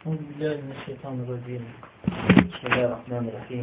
أعوذ بالله من الشيطان الرجيم. بسم الله الرحمن الرحيم.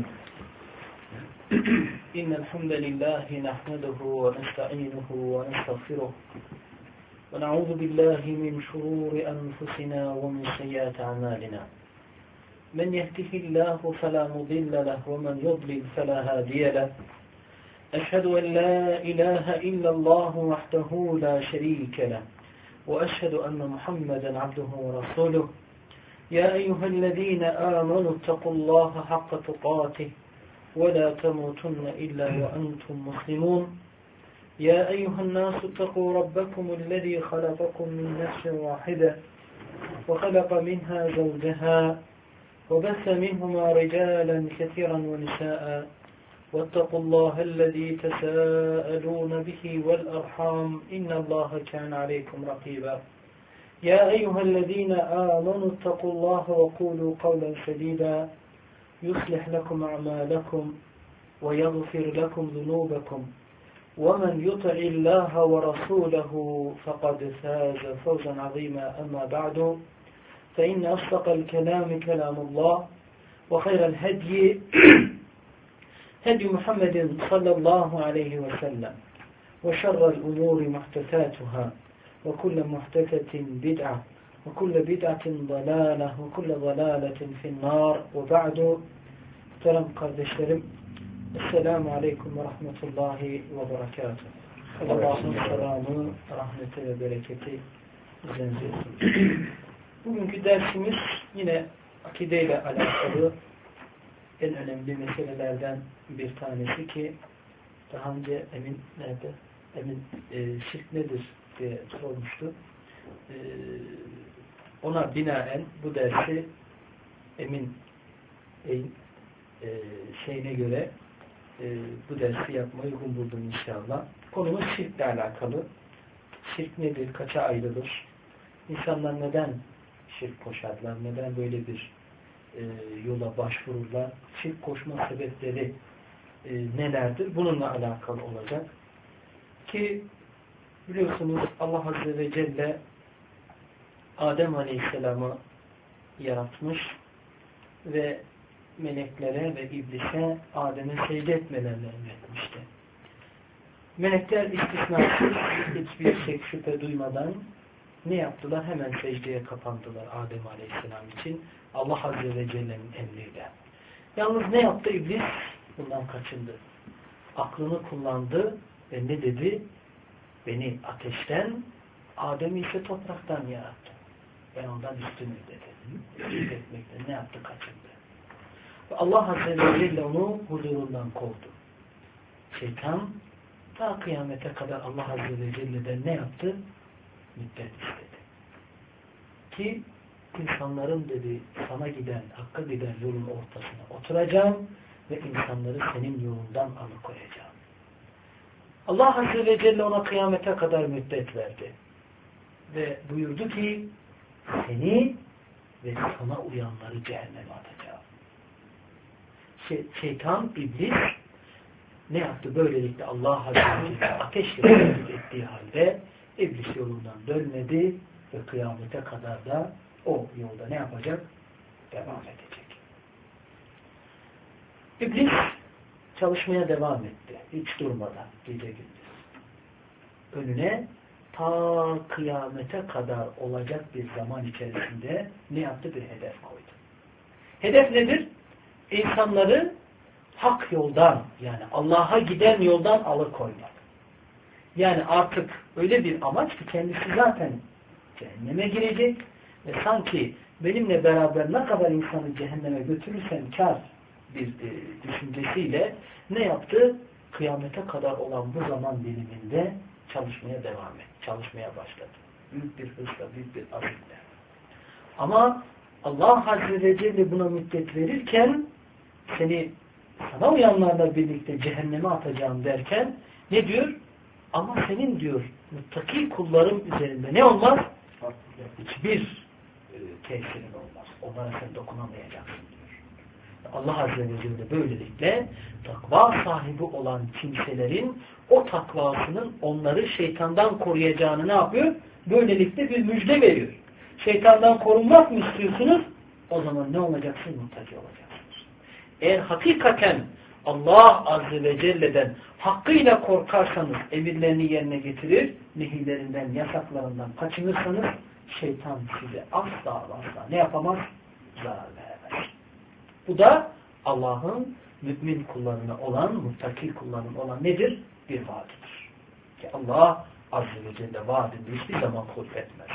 إن الحمد لله نحمده ونستعينه ونستغفره ونعوذ بالله من شرور أنفسنا ومن سيئات أعمالنا. من يهده الله فلا مضل له ومن يضلل فلا هادي له. أشهد أن لا إله إلا الله وحده لا شريك له وأشهد أن محمدا عبده ورسوله. يا أيها الذين آمنوا اتقوا الله حق تقاته ولا تموتن إلا وأنتم مسلمون. يا أيها الناس اتقوا ربكم الذي خلقكم من نفس واحدة وخلق منها زوجها وبث منهما رجالا كثيرا ونساء واتقوا الله الذي تساءلون به والأرحام إن الله كان عليكم رقيبا. يا أيها الذين آمنوا اتقوا الله وقولوا قولا سديدا يصلح لكم أعمالكم ويغفر لكم ذنوبكم ومن يطع الله ورسوله فقد فاز فوزا عظيما. أما بعد فإن أصدق الكلام كلام الله وخير الهدي هدي محمد صلى الله عليه وسلم وشر الأمور محدثاتها وكل محدثة بدعة وكل بدعة ضلالة وكل ضلالة في النار. وبعد محترم kardeşlerim, Esselamu Aleyküm ve Rahmetullahi ve Berekatuhu. Allah'ın selamı, rahmeti ve bereketi üzerinize olsun. Bugünkü dersimiz yine akideyle alakalı en önemli meselelerden bir tanesi ki daha önce Emin şirk nedir diye sormuştu. Ona binaen bu dersi Emin şeyine göre bu dersi yapmayı uygun buldum inşallah. Konumuz şirkle alakalı. Şirk nedir? Kaça ayrılır? İnsanlar neden şirk koşarlar? Neden böyle bir yola başvururlar? Şirk koşma sebepleri nelerdir? Bununla alakalı olacak. Ki biliyorsunuz Allah Azze ve Celle Adem Aleyhisselam'ı yaratmış ve meleklere ve iblise Adem'e secde etmelerini emretmişti. Melekler istisnasız hiçbir şüphe duymadan ne yaptılar? Hemen secdeye kapandılar Adem Aleyhisselam için Allah Azze ve Celle'nin emriyle. Yalnız ne yaptı iblis? Bundan kaçındı. Aklını kullandı ve ne dedi? Beni ateşten, Adem'i ise topraktan yarattı. Ben ondan üstünüm dedi. Şirk etmekten ne yaptı? Kaçındı. Ve Allah Azze ve Celle onu huzurundan kovdu. Şeytan ta kıyamete kadar Allah Azze ve Celle'den ne yaptı? Müddet istedi. Ki insanların dedi sana giden, hakka giden yolun ortasına oturacağım ve insanları senin yolundan alıkoyacağım. Allah Azze ve Celle ona kıyamete kadar müddet verdi. Ve buyurdu ki seni ve sana uyanları cehenneme atacağım. Şeytan, iblis ne yaptı? Böylelikle Allah Azze ve Celle ateşle tehdit ettiği halde iblis yolundan dönmedi ve kıyamete kadar da o yolda ne yapacak? Devam edecek. İblis çalışmaya devam etti. Hiç durmadan gece gündüz. Önüne ta kıyamete kadar olacak bir zaman içerisinde ne yaptı? Bir hedef koydu. Hedef nedir? İnsanları hak yoldan yani Allah'a giden yoldan alıkoymak. Yani artık öyle bir amaç ki kendisi zaten cehenneme girecek ve sanki benimle beraber ne kadar insanı cehenneme götürürsem kar bir düşüncesiyle ne yaptı? Kıyamete kadar olan bu zaman diliminde çalışmaya devam etti. Çalışmaya başladı. Büyük bir hırsla, büyük bir azimle. Ama Allah Azze ve Celle buna müddet verirken sana uyanlarla birlikte cehenneme atacağım derken ne diyor? Ama senin diyor muttaki kullarım üzerinde ne olmaz? Hiçbir tesirin olmaz. Onlara sen dokunamayacaksın diyor. Allah Azze ve Celle böylelikle takva sahibi olan kimselerin o takvasının onları şeytandan koruyacağını ne yapıyor? Böylelikle bir müjde veriyor. Şeytandan korunmak mı istiyorsunuz? O zaman ne olacaksın? Muttaki olacaksınız. Eğer hakikaten Allah Azze ve Celle'den hakkıyla korkarsanız, emirlerini yerine getirir, nehirlerinden, yasaklarından kaçınırsanız, şeytan size asla ne yapamaz? Zarar veremez. Bu da Allah'ın mümin kullarına olan, muttaki kullarına olan nedir? Bir vaadidir. Ki Allah Azze ve Celle vaadini hiçbir zaman hulf etmez.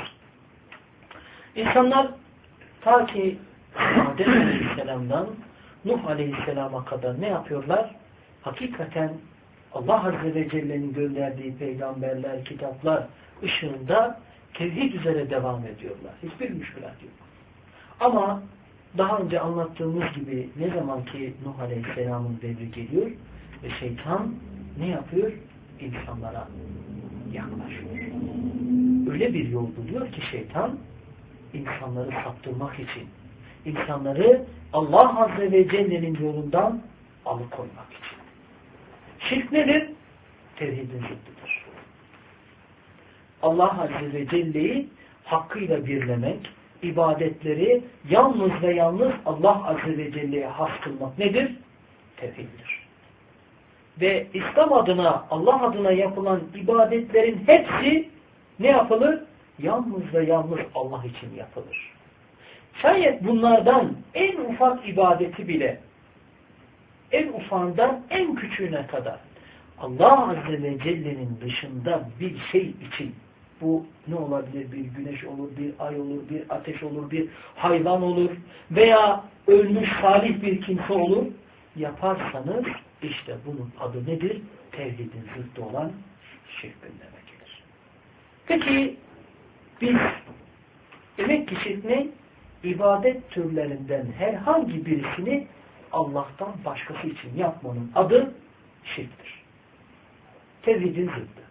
İnsanlar ta ki Adem Aleyhisselam'dan Nuh Aleyhisselam'a kadar ne yapıyorlar? Hakikaten Allah Azze ve Celle'nin gönderdiği peygamberler, kitaplar ışığında tevhid üzere devam ediyorlar. Hiçbir müşkülat yok. Ama daha önce anlattığımız gibi ne zaman ki Nuh Aleyhisselam'ın devri geliyor ve şeytan ne yapıyor? İnsanlara yaklaşıyor. Öyle bir yol buluyor ki şeytan insanları saptırmak için, insanları Allah Azze ve Celle'nin yolundan alıkoymak için. Şirk nedir? Tevhidin zıddıdır. Allah Azze ve Celle'yi hakkıyla birlemek, ibadetleri yalnız ve yalnız Allah Azze ve Celle'ye has kılmak nedir? Tevhiddir. Ve İslam adına, Allah adına yapılan ibadetlerin hepsi ne yapılır? Yalnız ve yalnız Allah için yapılır. Şayet bunlardan en ufak ibadeti bile, en ufağından en küçüğüne kadar Allah Azze ve Celle'nin dışında bir şey için, bu ne olabilir? Bir güneş olur, bir ay olur, bir ateş olur, bir hayvan olur veya ölmüş salih bir kimse olur. Yaparsanız işte bunun adı nedir? Tevhidin zıttı olan şirk gündeme gelir. Peki biz demek ki şirk ne? İbadet türlerinden herhangi birisini Allah'tan başkası için yapmanın adı şirktir. Tevhidin zıttı.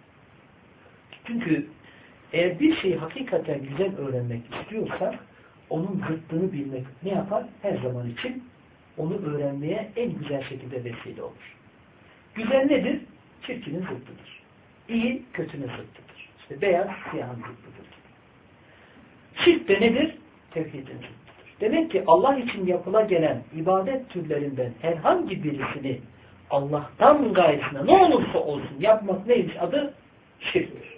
Çünkü eğer bir şeyi hakikaten güzel öğrenmek istiyorsak onun zıttını bilmek ne yapar? Her zaman için onu öğrenmeye en güzel şekilde vesile olur. Güzel nedir? Çirkinin zıttıdır. İyi, kötünün zıttıdır. İşte beyaz, siyahın zıttıdır. Şirk de nedir? Tevhidin zıttıdır. Demek ki Allah için yapıla gelen ibadet türlerinden herhangi birisini Allah'tan gayesine ne olursa olsun yapmak neymiş? Adı şirktir.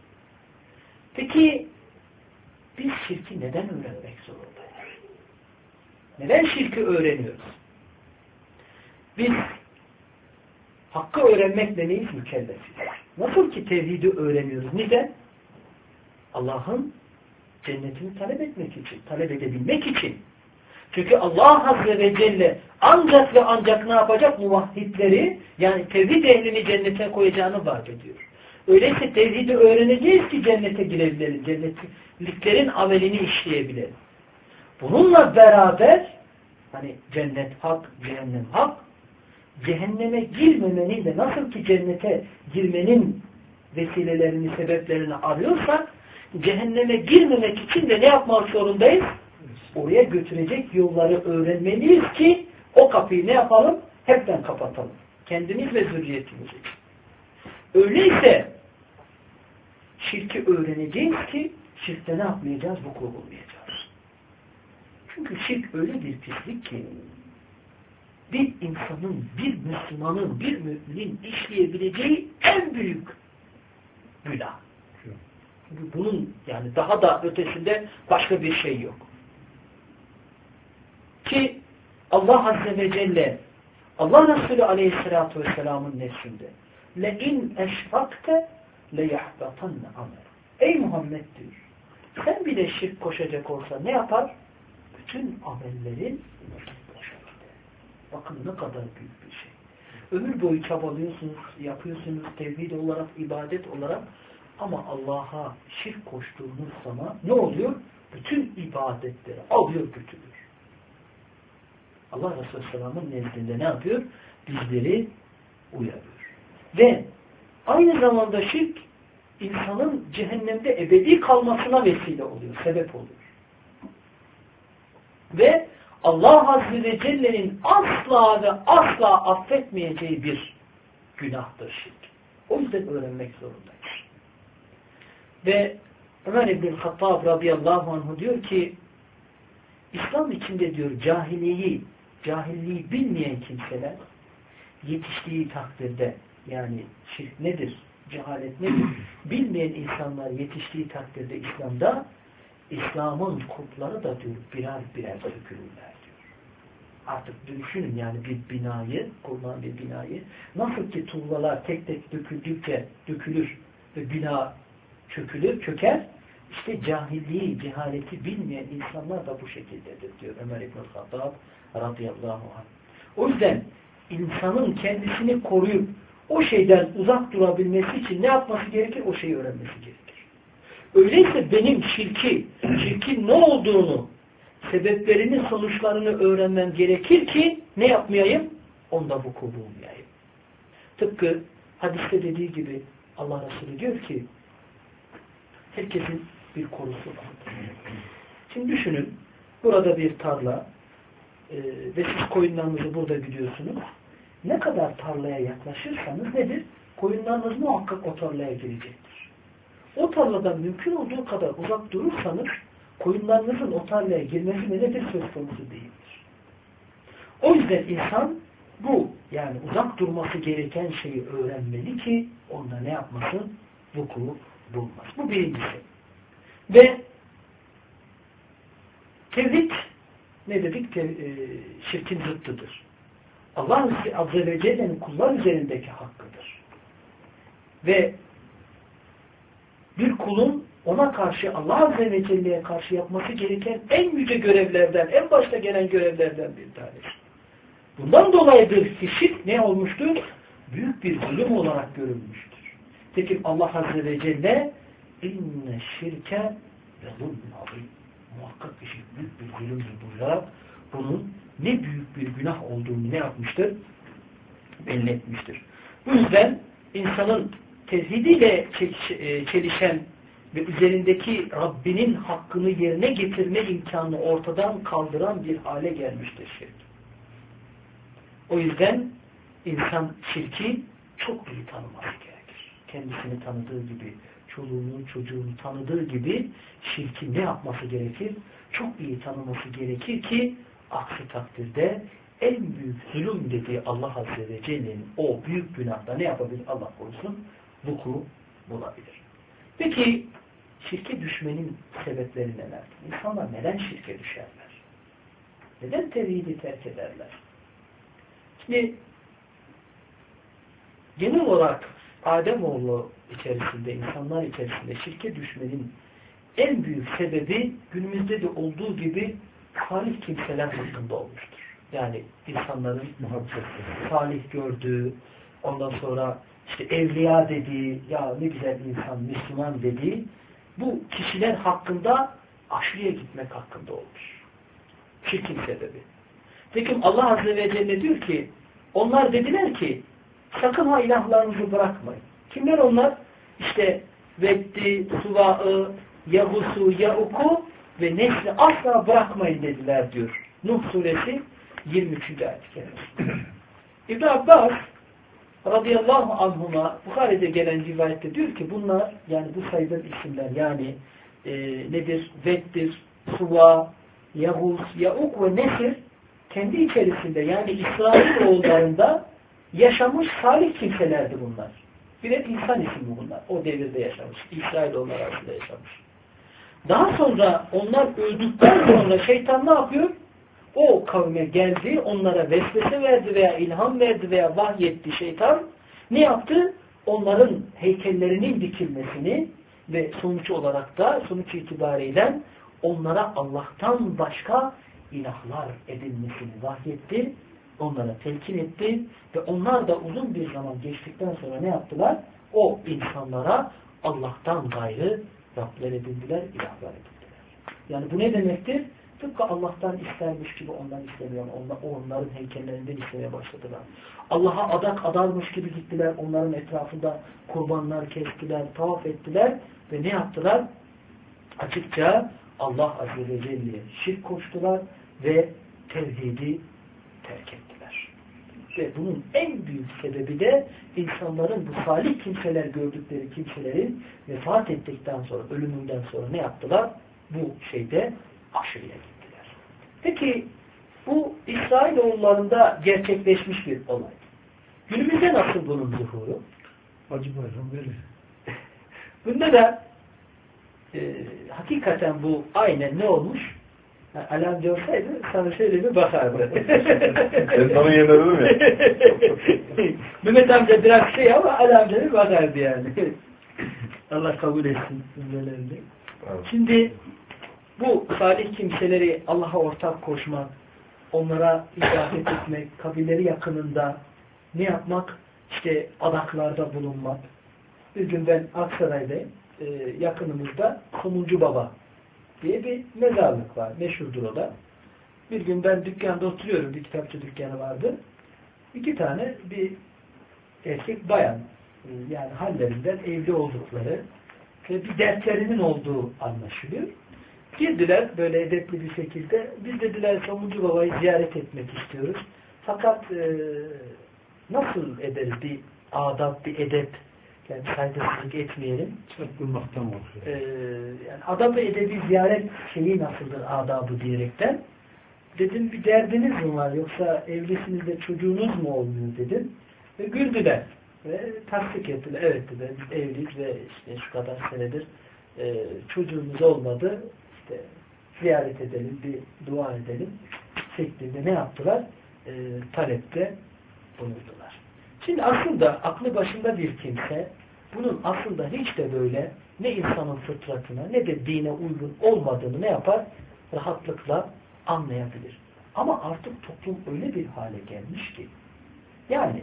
Peki biz şirki neden öğrenmek zorundayız? Neden şirki öğreniyoruz? Biz hakkı öğrenmekle neyiz? Mükellefiz. Nasıl ki tevhidi öğreniyoruz? Neden? Allah'ın cennetini talep etmek için, talep edebilmek için. Çünkü Allah Azze ve Celle ancak ve ancak ne yapacak? Muvahhidleri, yani tevhid ehlini cennete koyacağını vaat ediyor. Öyleyse tevhidi öğreneceğiz ki cennete girebilelim. Cennetliklerin amelini işleyebilelim. Bununla beraber hani cennet hak, cehennem hak, cehenneme girmemenin de nasıl ki cennete girmenin vesilelerini, sebeplerini arıyorsak cehenneme girmemek için de ne yapmak zorundayız? Oraya götürecek yolları öğrenmeliyiz ki o kapıyı ne yapalım? Hepten kapatalım. Kendimiz ve zürriyetimiz için. Öyleyse şirki öğreneceğiz ki şirkte ne yapmayacağız? Vuku bulmayacağız. Çünkü şirk öyle bir pislik ki bir insanın, bir Müslümanın, bir müminin işleyebileceği en büyük günah. Çünkü bunun yani daha da ötesinde başka bir şey yok. Ki Allah Azze ve Celle Allah Resulü Aleyhisselatü Vesselam'ın nefsinde لَاِنْ اَشْفَقْتَ لَيَحْبَطَنَّ عَمَلًا. Ey Muhammed diyor, sen bile şirk koşacak olsa ne yapar? Bütün amellerin boşa gider. Bakın ne kadar büyük bir şey. Ömür boyu çabalıyorsunuz, yapıyorsunuz tevhid olarak, ibadet olarak ama Allah'a şirk koştuğunuz zaman ne oluyor? Bütün ibadetleri alıyor götürür. Allah Resulü Aleyhisselam'ın nezdinde ne yapıyor? Bizleri uyarıyor. Ve aynı zamanda şirk insanın cehennemde ebedi kalmasına vesile oluyor, sebep oluyor. Ve Allah Azze ve Celle'nin asla ve asla affetmeyeceği bir günahtır şirk. O yüzden öğrenmek zorundayız. Ve Ömer İbn-i Hattab radıyallahu anh diyor ki İslam içinde diyor cahiliyi bilmeyen kimseler yetiştiği takdirde, yani şirk nedir, cehalet nedir bilmeyen insanlar yetiştiği takdirde İslam'da, İslam'ın kurtları da diyor birer birer dökülürler diyor. Artık düşünün yani bir binayı, kurulan bir binayı, nasıl ki tuğlalar tek tek döküldükçe dökülür ve bina çöker, işte cehaleti bilmeyen insanlar da bu şekildedir diyor Ömer İbn-i Hattab radıyallahu anh. O yüzden insanın kendisini koruyup o şeyden uzak durabilmesi için ne yapması gerekir? O şeyi öğrenmesi gerekir. Öyleyse benim şirkin ne olduğunu, sebeplerini, sonuçlarını öğrenmem gerekir ki ne yapmayayım? Onda vuku bulmayayım. Tıpkı hadiste dediği gibi Allah Resulü diyor ki herkesin bir korusu vardır. Şimdi düşünün, burada bir tarla ve siz koyunlarınızı burada gidiyorsunuz. Ne kadar tarlaya yaklaşırsanız nedir? Koyunlarınız muhakkak o tarlaya girecektir. O tarladan mümkün olduğu kadar uzak durursanız koyunlarınızın o tarlaya girmesi nedir? Söz konusu değildir. O yüzden insan bu, yani uzak durması gereken şeyi öğrenmeli ki onda ne yapmasın? Vuku bulmaz. Bu birincisi. Ve tevhid ne dedik? Şirkin zıttıdır. Allah Azze ve Celle'nin kullar üzerindeki hakkıdır. Ve bir kulun ona karşı, Allah Azze ve Celle'ye karşı yapması gereken en yüce görevlerden, en başta gelen görevlerden bir tanesi. Bundan dolayıdır ki şirk ne olmuştur? Büyük bir zulüm olarak görülmüştür. Peki Allah Azze ve Celle inne şirke ve zulmün azim. Muhakkak bir şirk büyük bir zulümdür buyurarak bunun ne büyük bir günah olduğunu ne yapmıştır? Belli etmiştir. Bu yüzden insanın tevhidiyle çelişen ve üzerindeki Rabbinin hakkını yerine getirme imkanını ortadan kaldıran bir hale gelmiştir şirk. O yüzden insan şirki çok iyi tanıması gerekir. Kendisini tanıdığı gibi, çoluğunu, çocuğunu tanıdığı gibi şirki ne yapması gerekir? Çok iyi tanıması gerekir ki aksi takdirde en büyük zulüm dediği Allah Azze ve Celle'nin o büyük günahda ne yapabilir? Allah korusun, vuku bulabilir. Peki şirke düşmenin sebepleri nelerdir? İnsanlar neden şirke düşerler? Neden tevhidi terk ederler? Şimdi genel olarak Ademoğlu içerisinde, insanlar içerisinde şirke düşmenin en büyük sebebi günümüzde de olduğu gibi salih kimseler hakkında olmuştur. Yani insanların salih gördüğü, ondan sonra işte evliya dediği, ya ne güzel insan, Müslüman dediği bu kişiler hakkında aşırıya gitmek hakkında olmuş. Şirkin sebebi. Peki Allah Azze ve Celle diyor ki, onlar dediler ki sakın ha ilahlarınızı bırakmayın. Kimler onlar? İşte Veddi, Suva'ı, Yagus'u, Ya'uku ve Nesli asla bırakmayın dediler diyor. Nuh suresi 23. ayet-i kerime. İbn Abbas radıyallahu anhuma Bukhari'de gelen rivayette diyor ki bunlar, yani bu sayılan isimler, yani nedir? Veddir, Suva, Yagus, Ya'uk ve Nesir kendi içerisinde, yani İsrailoğullarında yaşamış salih kimselerdi bunlar. Birer insan ismi bunlar. O devirde yaşamış. İsrailoğullar arasında yaşamış. Daha sonra onlar öldükten sonra şeytan ne yapıyor? O kavme geldi, onlara vesvese verdi veya ilham verdi veya vahyetti şeytan. Ne yaptı? Onların heykellerinin dikilmesini ve sonuç olarak da, sonuç itibariyle onlara Allah'tan başka ilahlar edilmesini vahyetti. Onlara telkin etti ve onlar da uzun bir zaman geçtikten sonra ne yaptılar? O insanlara Allah'tan gayrı Rabler edildiler, ilahlar edildiler. Yani bu ne demektir? Tıpkı Allah'tan istermiş gibi ondan istemiyor. Onların heykellerinden istemeye başladılar. Allah'a adak adarmış gibi gittiler. Onların etrafında kurbanlar kestiler, tavaf ettiler ve ne yaptılar? Açıkça Allah Azze ve Celle'ye şirk koştular ve tevhidi terk ettiler. Ve bunun en büyük sebebi de insanların bu salih kimseler gördükleri kimselerin vefat ettikten sonra, ölümünden sonra ne yaptılar? Bu şeyde aşırıya gittiler. Peki bu İsrailoğullarında gerçekleşmiş bir olay. Günümüzde nasıl bunun zuhuru? Hacı Bayram böyle. Bunda da hakikaten bu aynen ne olmuş? Yani alarm görseydi sana şöyle bir bakardı. Ben sana yemedim ya. Mehmet amca biraz şey ama alarmca bir bakardı yani. Allah kabul etsin cümlelerini. Evet. Şimdi bu salih kimseleri Allah'a ortak koşmak, onlara ibadet etmek, kabirleri yakınında ne yapmak? İşte adaklarda bulunmak. Bir gün ben Aksaray'da yakınımızda Somuncu Baba diye bir mezarlık var. Meşhurdur o da. Bir gün ben dükkanda oturuyorum. Bir kitapçı dükkanı vardı. 2 tane bir erkek bayan yani hallerinden evli oldukları ve bir dertlerinin olduğu anlaşılıyor. Girdiler böyle edepli bir şekilde. Biz dediler Somuncu Baba'yı ziyaret etmek istiyoruz. Fakat nasıl ederiz bir adab, bir edep yani saygısızlık etmeyelim. Çarpılmaktan korkuyor. Yani adab-ı edebi ziyaret şeyi nasıldır adabı diyerekten. Dedim bir derdiniz mi var yoksa evlisiniz de çocuğunuz mu olmuyor dedim. Ve güldüler. Ve tasdik ettiler. Evet dediler biz evliyiz ve işte şu kadar senedir çocuğumuz olmadı. İşte ziyaret edelim, bir dua edelim şeklinde ne yaptılar? Talepte bulundular. Şimdi aslında aklı başında bir kimse bunun aslında hiç de böyle ne insanın fıtratına ne de dine uygun olmadığını ne yapar? Rahatlıkla anlayabilir. Ama artık toplum öyle bir hale gelmiş ki yani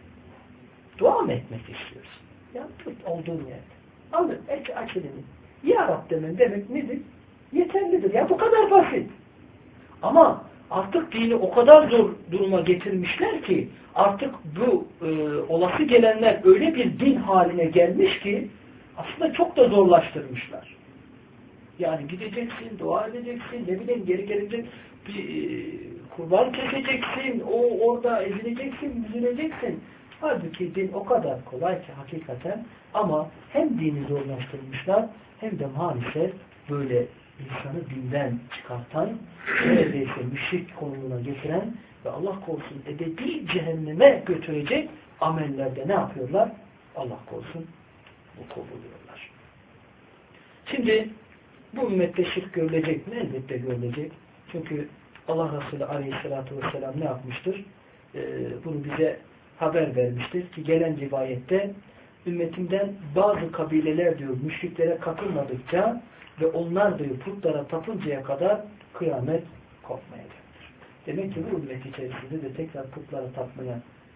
dua mı etmek istiyorsun? Ya tut olduğun yerde. Alın, aç elini. Ya Rab demek nedir? Yeterlidir. Ya bu kadar basit. Ama artık dini o kadar zor duruma getirmişler ki artık bu olası gelenler öyle bir din haline gelmiş ki aslında çok da zorlaştırmışlar. Yani gideceksin, dua edeceksin, ne bileyim geri gelecek bir kurban keseceksin, orada ezileceksin, üzüleceksin. Halbuki din o kadar kolay ki hakikaten ama hem dini zorlaştırmışlar hem de maalesef böyle insanı dinden çıkartan, neredeyse müşrik konumuna getiren ve Allah korusun ebedi cehenneme götürecek amellerde ne yapıyorlar? Allah korusun bu kovuluyorlar. Şimdi bu ümmette şirk görülecek mi? Elbette görülecek. Çünkü Allah Resulü Aleyhisselatü Vesselam ne yapmıştır? Bunu bize haber vermiştir ki gelen rivayette ümmetimden bazı kabileler diyor müşriklere katılmadıkça ve onlar diyor putlara tapıncaya kadar kıyamet kopmayacaktır. Demek ki bu ümmet içerisinde de tekrar putlara tapmaya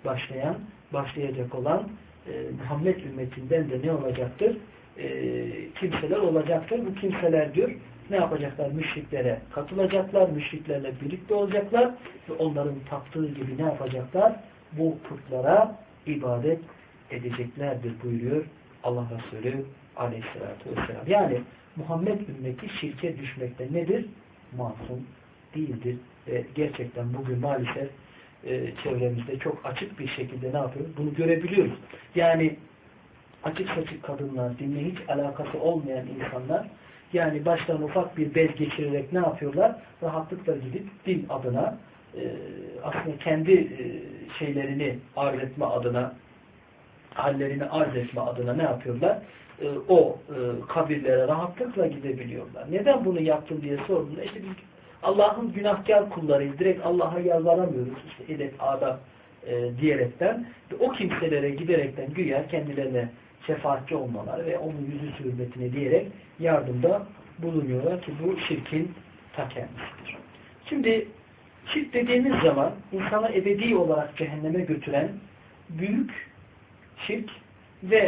başlayacak olan Muhammed ümmetinden de ne olacaktır? Kimseler olacaktır. Bu kimseler diyor ne yapacaklar? Müşriklere katılacaklar. Müşriklerle birlikte olacaklar ve onların taptığı gibi ne yapacaklar? Bu putlara ibadet edeceklerdir buyuruyor Allah Resulü Aleyhisselatü Vesselam. Yani Muhammed ümmeti şirke düşmekte nedir? Masum değildir. Ve gerçekten bugün maalesef çevremizde çok açık bir şekilde ne yapıyoruz? Bunu görebiliyoruz. Yani açık saçık kadınlar, dinle hiç alakası olmayan insanlar yani baştan ufak bir bez geçirerek ne yapıyorlar? Rahatlıkla gidip din adına aslında kendi şeylerini arz etme adına hallerini arz etme adına ne yapıyorlar? O kabirlere rahatlıkla gidebiliyorlar. Neden bunu yaptın diye sorduğunda işte biz Allah'ın günahkar kullarıyız. Direkt Allah'a yalvaramıyoruz. İşte edep, adab diyerekten o kimselere giderekten güya kendilerine şefaatçi olmaları ve onun yüzü hürmetine diyerek yardımda bulunuyorlar ki bu şirkin ta kendisidir. Şimdi şirk dediğimiz zaman insana ebedi olarak cehenneme götüren büyük şirk ve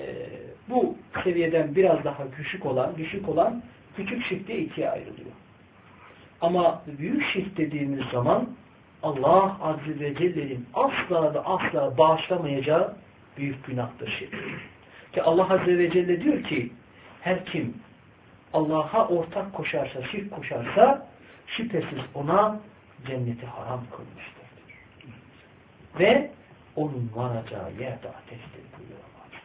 bu seviyeden biraz daha düşük olan küçük şirk diye ikiye ayrılıyor. Ama büyük şirk dediğimiz zaman Allah Azze ve Celle'nin asla ve asla bağışlamayacağı büyük günahtır şirk. Ki Allah Azze ve Celle diyor ki her kim Allah'a ortak koşarsa, şirk koşarsa şüphesiz ona cenneti haram kılmıştır. Ve onun varacağı yerde ateştir buyuruyor Allah.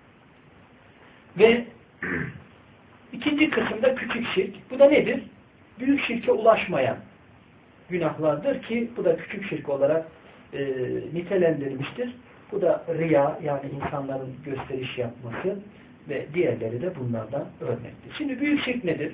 Ve ikinci kısımda küçük şirk. Bu da nedir? büyük şirke ulaşmayan günahlardır ki bu da küçük şirk olarak nitelendirilmiştir. Bu da riya, yani insanların gösteriş yapması ve diğerleri de bunlardan örnektir. Şimdi büyük şirk nedir?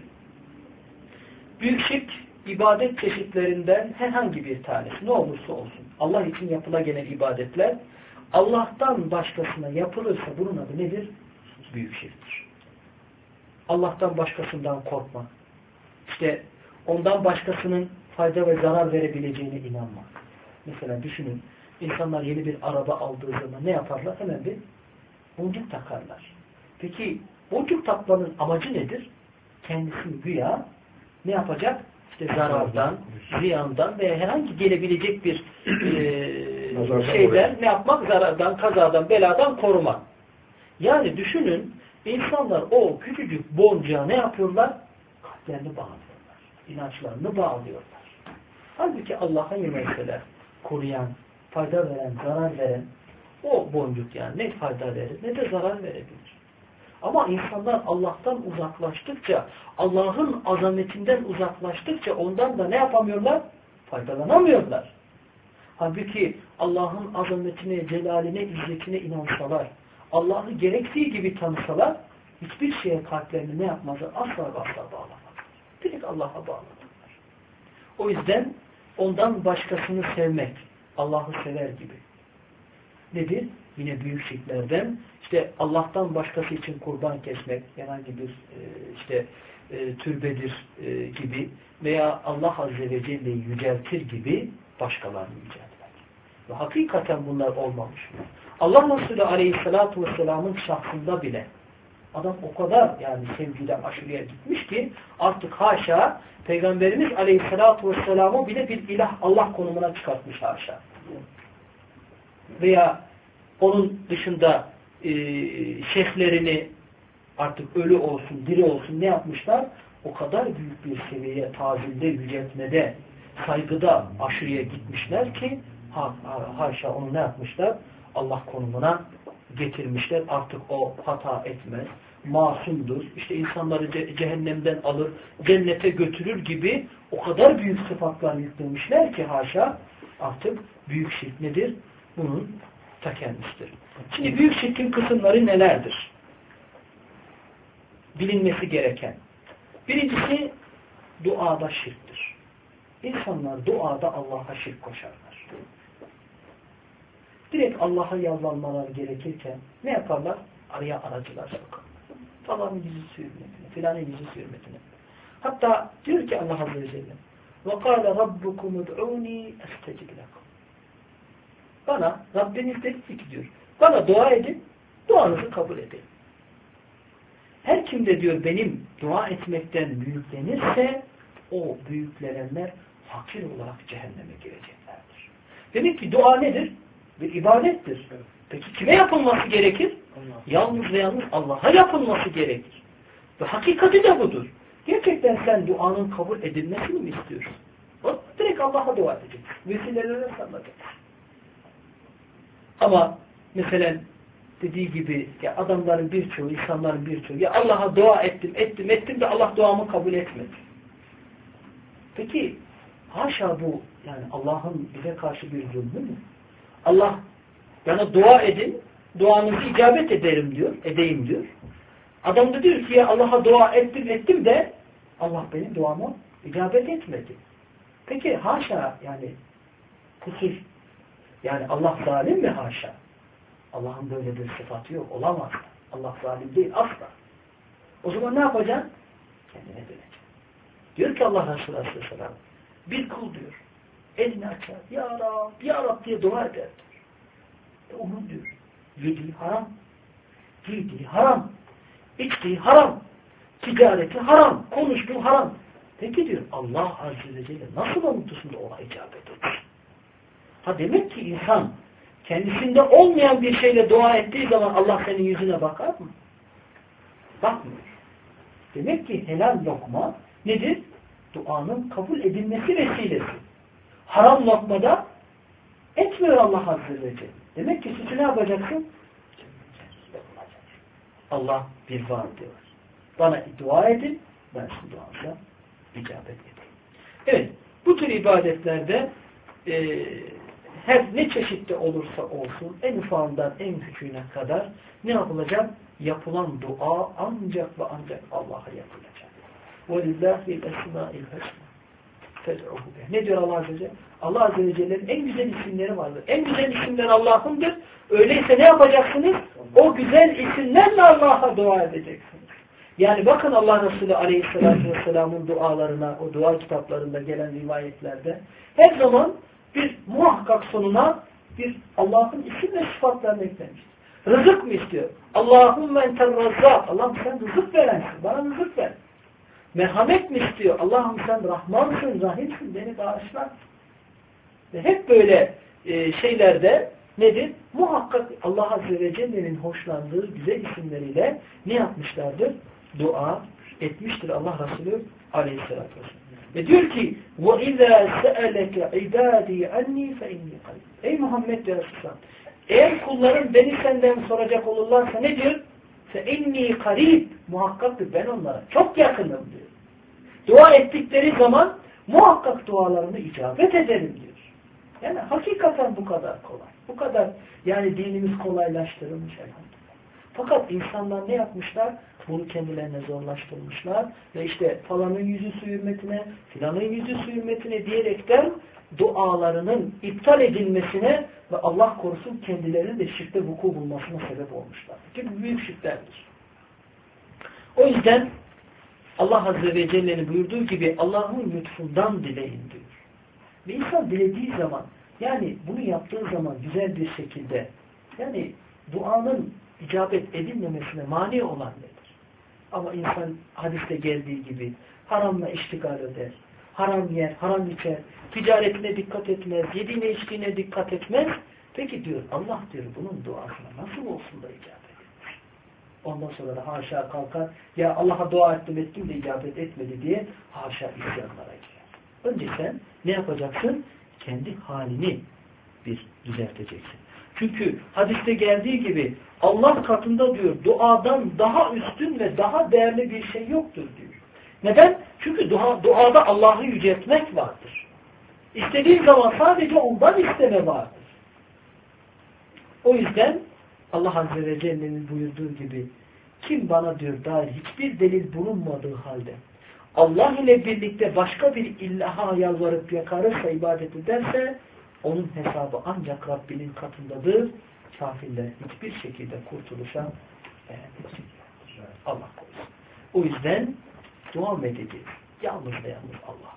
Büyük şirk ibadet çeşitlerinden herhangi bir tanesi, ne olursa olsun. Allah için yapıla gelen ibadetler Allah'tan başkasına yapılırsa bunun adı nedir? Büyük şirktir. Allah'tan başkasından korkmak. İşte ondan başkasının fayda ve zarar verebileceğine inanmak. Mesela düşünün, insanlar yeni bir araba aldığı zaman ne yaparlar? Hemen bir boncuk takarlar. Peki boncuk takmanın amacı nedir? Kendisini güya ne yapacak? İşte zarardan, ziyandan veya herhangi gelebilecek bir şeyden ne yapmak? Zarardan, kazadan, beladan korumak. Yani düşünün, insanlar o küçücük boncuğa ne yapıyorlar? Kalplerini bağlıyorlar. İnançlarını bağlıyorlar. Halbuki Allah'a yönelseler, koruyan, fayda veren, zarar veren o boncuk yani ne fayda verir ne de zarar verebilir. Ama insanlar Allah'tan uzaklaştıkça, Allah'ın azametinden uzaklaştıkça ondan da ne yapamıyorlar? Faydalanamıyorlar. Halbuki Allah'ın azametine, celaline, izzetine inansalar, Allah'ı gerektiği gibi tanısalar, hiçbir şeye kalplerini ne yapmazlar? Asla bağlamazlar. Direkt Allah'a bağlanırlar. O yüzden ondan başkasını sevmek, Allah'ı sever gibi. Nedir? Yine büyük şirklerden, işte Allah'tan başkası için kurban kesmek, herhangi bir türbedir gibi veya Allah Azze ve Celle'yi yüceltir gibi başkalarını yüceltmek. Ve hakikaten bunlar olmamış. Allah Resulü Aleyhisselatü Vesselam'ın şahsında bile adam o kadar yani sevgiden aşırıya gitmiş ki artık haşa Peygamberimiz Aleyhisselatü Vesselam'ı bile bir ilah Allah konumuna çıkartmış haşa. Veya onun dışında şeyhlerini artık ölü olsun, diri olsun ne yapmışlar? O kadar büyük bir seviyeye tazilde, yüceltmede, saygıda aşırıya gitmişler ki haşa onu ne yapmışlar? Allah konumuna getirmişler. Artık o hata etmez. Masumdur. İşte insanları cehennemden alır, cennete götürür gibi o kadar büyük sıfatlar yüklemişler ki haşa artık büyük şirk nedir? Bunun ta kendisidir. Şimdi büyük şirkin kısımları nelerdir? Bilinmesi gereken. Birincisi duada şirktir. İnsanlar duada Allah'a şirk koşarlar. Direkt Allah'a yalvarmalar gerekirken ne yaparlar? Araya aracılar sokarlar. Falanın yüzü hürmetine, filanın yüzü hürmetine. Hatta diyor ki Allah Azze ve Celle وَقَالَ رَبُّكُمُ دْعُونِي اَسْتَجِبْ لَكُمْ Bana, Rabbiniz dedi ki diyor, bana dua edin, duanızı kabul edin. Her kim de diyor benim dua etmekten büyüklenirse o büyüklenenler fakir olarak cehenneme gireceklerdir. Demek ki dua nedir? Bir ibadettir. Peki kime yapılması gerekir? Yalnız ve yalnız Allah'a yapılması gerekir. Ve hakikati de budur. Gerçekten sen duanın kabul edilmesini mi istiyorsun? Direkt Allah'a dua edeceksin. Vesilelerine sarılacaksın. Ama mesela dediği gibi ya adamların birçoğu, insanların birçoğu ya Allah'a dua ettim de Allah duamı kabul etmedi. Peki haşa bu yani Allah'ın bize karşı bir zulmü mü? Allah bana dua edin, duanızı icabet edeyim diyor. Adam da diyor ki ya Allah'a dua ettim de Allah benim duamı icabet etmedi. Peki haşa yani kusur yani Allah zalim mi haşa? Allah'ın böyle bir sıfatı yok. Olamaz. Allah zalim değil asla. O zaman ne yapacaksın? Kendine döneceksin. Diyor ki Allah Resulü Aleyhisselam bir kul diyor elini açar. Ya Rab, Ya Rab diye dua eder diyor. Onun diyor yediği haram, giydiği haram, içtiği haram, ticareti haram, konuştuğu haram. Peki diyor Allah Azze ve Celle nasıl unutursun da ona icabet eder? Ha demek ki insan kendisinde olmayan bir şeyle dua ettiği zaman Allah senin yüzüne bakar mı? Bakmıyor. Demek ki helal lokma nedir? Duanın kabul edilmesi vesilesi. Haram lokmada etmiyor Allah Azze ve Celle. Demek ki suçu ne yapacaksın? Allah bir var diyor. Bana dua edin, ben sizin duanıza icabet edeyim. Evet, bu tür ibadetlerde her ne çeşitli olursa olsun, en ufağından en küçüğüne kadar ne yapılacak? Yapılan dua ancak ve ancak Allah'a yapılacak. وَلِلَّهِ الْاَسْمَاءِ الْحُسْنَى فَدْعُهُ بِهِ. Ne diyor Allah Azze ve Celle? Allah Azze ve Celle'nin en güzel isimleri vardır. En güzel isimler Allah'ındır. Öyleyse ne yapacaksınız? O güzel isimlerle Allah'a dua edeceksiniz. Yani bakın Allah Resulü Aleyhisselatü Vesselam'ın dualarına, o dua kitaplarında gelen rivayetlerde her zaman bir muhakkak sonuna bir Allah'ın isim ve sıfatlarını eklemiştir. Rızık mı istiyor? Allahümme enter razzak. Allah'ım sen rızık verensin. Bana rızık ver. Merhamet mi istiyor? Allah'ım sen Rahmansın, Rahimsin, beni bağışla. Ve hep böyle şeylerde nedir? Muhakkak Allah Azze ve Celle'nin hoşlandığı güzel isimleriyle ne yapmışlardır? Dua etmiştir Allah Resulü Aleyhisselatü Vesselam. Ve diyor ki وَاِذَا سَأَلَكَ عِبَادِي عَنِّي فَاِنِّي قَلِيلٌ. Ey Muhammed ve Resulullah, eğer kullarım beni senden soracak olurlarsa ne diyor? فَاِنِّي قَرِيبٌ. Muhakkaktır, ben onlara çok yakınım diyor. Dua ettikleri zaman muhakkak dualarını icabet ederim diyor. Yani hakikaten bu kadar kolay. Bu kadar yani dinimiz kolaylaştırılmış elhamdülillah. Fakat insanlar ne yapmışlar? Bunu kendilerine zorlaştırmışlar ve işte falanın yüzü su hürmetine, filanın yüzü su hürmetine diyerekten dualarının iptal edilmesine ve Allah korusun kendilerinin de şirkte vuku bulmasına sebep olmuşlar. Çünkü büyük şirklerdir. O yüzden Allah Azze ve Celle'nin buyurduğu gibi Allah'ın lütfundan dileyin diyor. Ve insan dilediği zaman yani bunu yaptığı zaman güzel bir şekilde yani duanın icabet edilmemesine mani olan nedir? Ama insan hadiste geldiği gibi haramla iştigal eder, haram yer, haram içer, ticaretine dikkat etmez, yediğine içtiğine dikkat etmez. Peki diyor Allah diyor bunun duasına nasıl olsun da icabet etmiş? Ondan sonra da haşa kalkar, ya Allah'a dua ettim de icabet etmedi diye haşa isyanlara girer. Önce sen ne yapacaksın? Kendi halini bir düzelteceksin. Çünkü hadiste geldiği gibi Allah katında diyor duadan daha üstün ve daha değerli bir şey yoktur diyor. Neden? Çünkü duada Allah'ı yüceltmek vardır. İstediğin zaman sadece ondan isteme vardır. O yüzden Allah Azze ve Celle'nin buyurduğu gibi kim bana diyor dair hiçbir delil bulunmadığı halde Allah ile birlikte başka bir illaha yalvarıp yakarırsa, ibadet ederse onun hesabı ancak Rabbinin katındadır. Kafirler hiçbir şekilde kurtuluşa eremeyeceklerdir. Allah korusun. O yüzden dua edeceğiz. Yalnız ve yalnız Allah.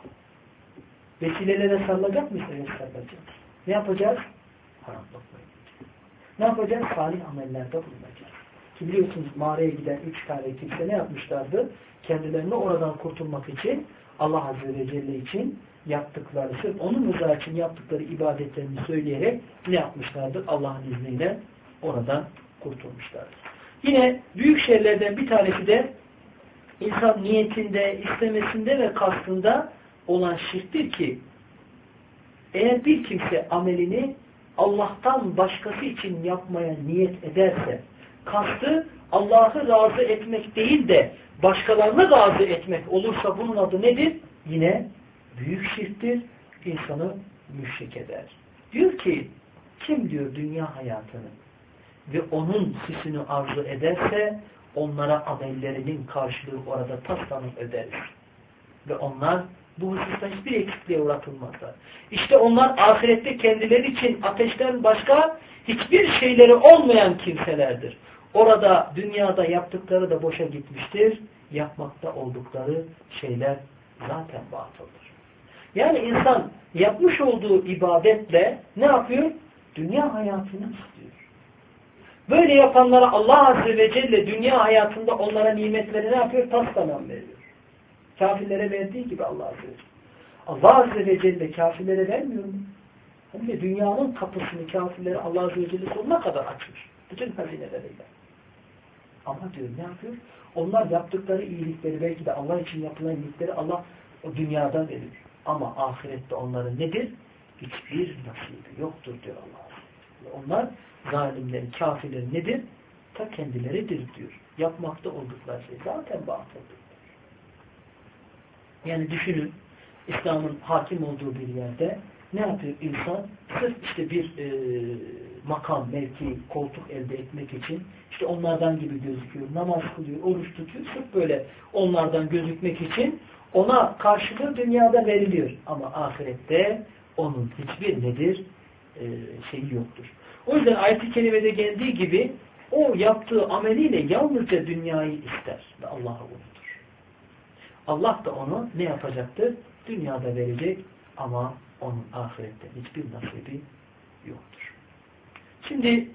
Vesilelere sarılacak mıyız? Evet sarılacağız. Ne yapacağız? Haram lokmayı yiyeceğiz. Ne yapacağız? Salih amellerde bulunacağız. Ki biliyorsunuz mağaraya giden 3 tane kimse ne yapmışlardı? Kendilerini oradan kurtulmak için Allah Azze ve Celle için yaptıkları, sırf onun rızası için yaptıkları ibadetlerini söyleyerek ne yapmışlardır? Allah'ın izniyle oradan kurtulmuşlardır. Yine büyük şeylerden bir tanesi de insan niyetinde, istemesinde ve kastında olan şirktir ki eğer bir kimse amelini Allah'tan başkası için yapmaya niyet ederse kastı Allah'ı razı etmek değil de başkalarını razı etmek olursa bunun adı nedir? Yine büyük şirktir. İnsanı müşrik eder. Diyor ki kim diyor dünya hayatını ve onun süsünü arzu ederse onlara amellerinin karşılığı orada taslanıp öderiz. Ve onlar bu hususta hiçbir eksikliğe uğratılmazlar. İşte onlar ahirette kendileri için ateşten başka hiçbir şeyleri olmayan kimselerdir. Orada dünyada yaptıkları da boşa gitmiştir. Yapmakta oldukları şeyler zaten batıldır. Yani insan yapmış olduğu ibadetle ne yapıyor? Dünya hayatını istiyor. Böyle yapanlara Allah Azze ve Celle dünya hayatında onlara nimetleri ne yapıyor? Taslanan veriyor. Kafirlere verdiği gibi Allah Azze ve Celle. Allah Azze ve Celle kafirlere vermiyor mu? Hem de dünyanın kapısını kafirlere Allah Azze ve Celle sonuna kadar açmış. Bütün hazineleriyle. Ama diyor ne yapıyor? Onlar yaptıkları iyilikleri belki de Allah için yapılan iyilikleri Allah o dünyada verir. Ama ahirette onların nedir? Hiçbir nasibi yoktur diyor Allah. Onlar zalimlerin, kafirlerin nedir? Ta kendileridir diyor. Yapmakta oldukları şey zaten batıldır. Yani düşünün, İslam'ın hakim olduğu bir yerde ne yapıyor insan? Sırf işte bir makam, mevki, koltuk elde etmek için işte onlardan gibi gözüküyor, namaz kılıyor, oruç tutuyor. Sırf böyle onlardan gözükmek için ona karşılığı dünyada veriliyor. Ama ahirette onun hiçbir nedir? Şeyi yoktur. O yüzden ayet-i kerimede geldiği gibi o yaptığı ameliyle yalnızca dünyayı ister ve Allah'ı unutur. Allah da onu ne yapacaktır? Dünyada verecek ama onun ahirette hiçbir nasibi yoktur. Şimdi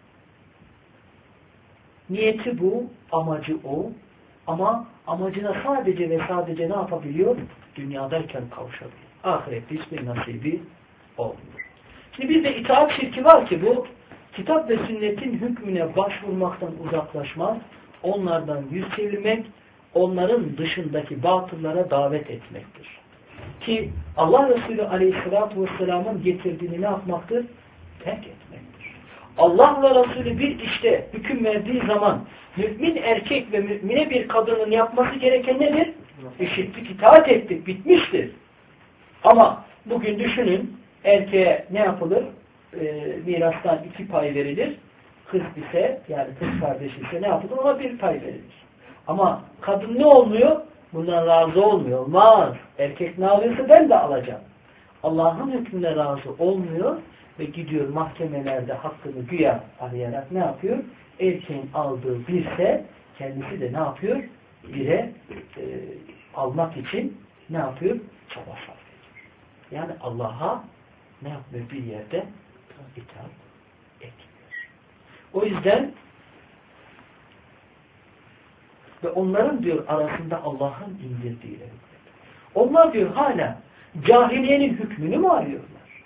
niyeti bu, amacı o ama amacına sadece ve sadece ne yapabiliyor? Dünyadayken kavuşabiliyor. Ahirette hiçbir nasibi olmuyor. Şimdi bir de itaat şirki var ki bu kitap ve sünnetin hükmüne başvurmaktan uzaklaşmak, onlardan yüz çevirmek, onların dışındaki batıllara davet etmektir. Ki Allah Resulü Aleyhisselatü Vesselam'ın getirdiğini ne yapmaktır? Terk etmektir. Allah ve Resulü bir işte hüküm verdiği zaman mümin erkek ve mümine bir kadının yapması gereken nedir? İşittik, itaat ettik, bitmiştir. Ama bugün düşünün, erkeğe ne yapılır? Mirastan 2 pay verilir. Kız ise, yani kız kardeşi ise ne yapılır? Ona 1 pay verilir. Ama kadın ne olmuyor? Bundan razı olmuyor. Olmaz. Erkek ne alıyorsa ben de alacağım. Allah'ın hükmüne razı olmuyor ve gidiyor mahkemelerde hakkını güya arayarak ne yapıyor? Erkeğin aldığı birse kendisi de ne yapıyor? Bire almak için ne yapıyor? Çaba sarf ediyor. Yani Allah'a ne yapmıyor? Bir yerde itaat etmiyor. O yüzden ve onların diyor arasında Allah'ın indirdiğiyle hükmediyor. Onlar diyor hala cahiliyenin hükmünü mü arıyorlar?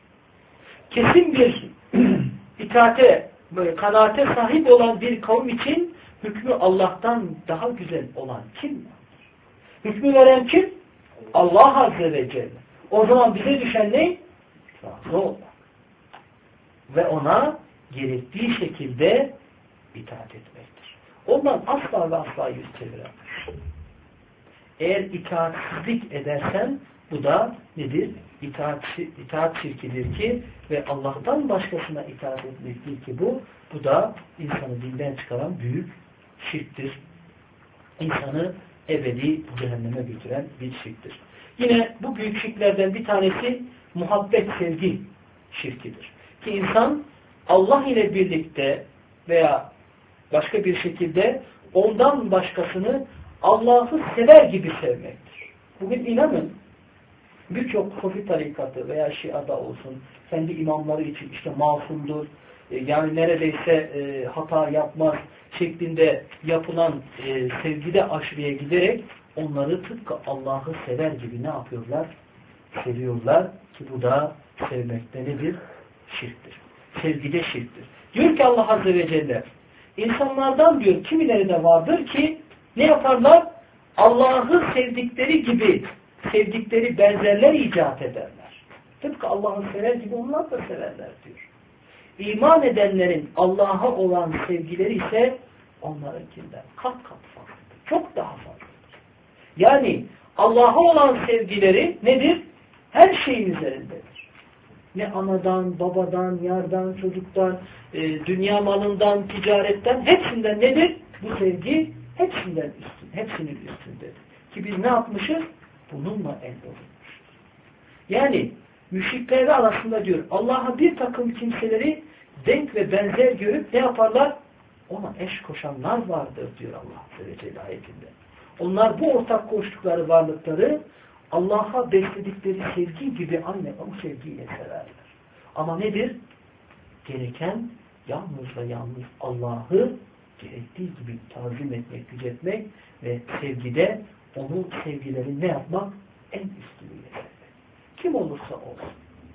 Kesin bir itaate, böyle kanaate sahip olan bir kavim için hükmü Allah'tan daha güzel olan kim? Hükmü veren kim? Allah Azze ve Celle. O zaman bize düşen ne? Razı olmak. Ve ona gerektiği şekilde itaat etmektir. Ondan asla ve asla yüz çeviremez. Eğer itaatsizlik edersen bu da nedir? İtaat şirkidir ki ve Allah'tan başkasına itaat etmektir ki bu da insanı dinden çıkaran büyük şirktir. İnsanı ebedi cehenneme götüren bir şirktir. Yine bu büyük şirklerden bir tanesi muhabbet, sevgi şirkidir. Ki insan Allah ile birlikte veya başka bir şekilde ondan başkasını Allah'ı sever gibi sevmektir. Bugün inanın birçok Sofi tarikatı veya Şia'da olsun kendi imamları için işte masumdur, yani neredeyse hata yapmaz şeklinde yapılan sevgide aşırıya giderek onları tıpkı Allah'ı sever gibi ne yapıyorlar? Seviyorlar ki bu da sevmekte nedir? Şirktir. Sevgide şirktir. Diyor ki Allah Azze ve Celle insanlardan diyor kimileri de vardır ki ne yaparlar? Allah'ı sevdikleri gibi sevdikleri benzerler icat ederler. Tıpkı Allah'ı sever gibi onlar da severler diyor. İman edenlerin Allah'a olan sevgileri ise onlarınkinden kat kat farklıdır. Çok daha farklıdır. Yani Allah'a olan sevgileri nedir? Her şeyin üzerindedir. Ne anadan, babadan, yardan, çocuktan, dünya malından, ticaretten hepsinden nedir? Bu sevgi hepsinden üstün, hepsinin üstündedir. Ki biz ne yapmışız? Bununla emrolunmuşuz. Yani müşrikler arasında diyor Allah'a bir takım kimseleri denk ve benzer görüp ne yaparlar? Ona eş koşanlar vardır diyor Allah Azze ve Celle ayetinde. Onlar bu ortak koştukları varlıkları Allah'a besledikleri sevgi gibi anne o sevgiyle severler. Ama nedir? Gereken yalnız ve yalnız Allah'ı gerektiği gibi tazim etmek, yüceltmek ve sevgide onun sevgilerini ne yapmak? En üstünüyle sevmek. Kim olursa olsun.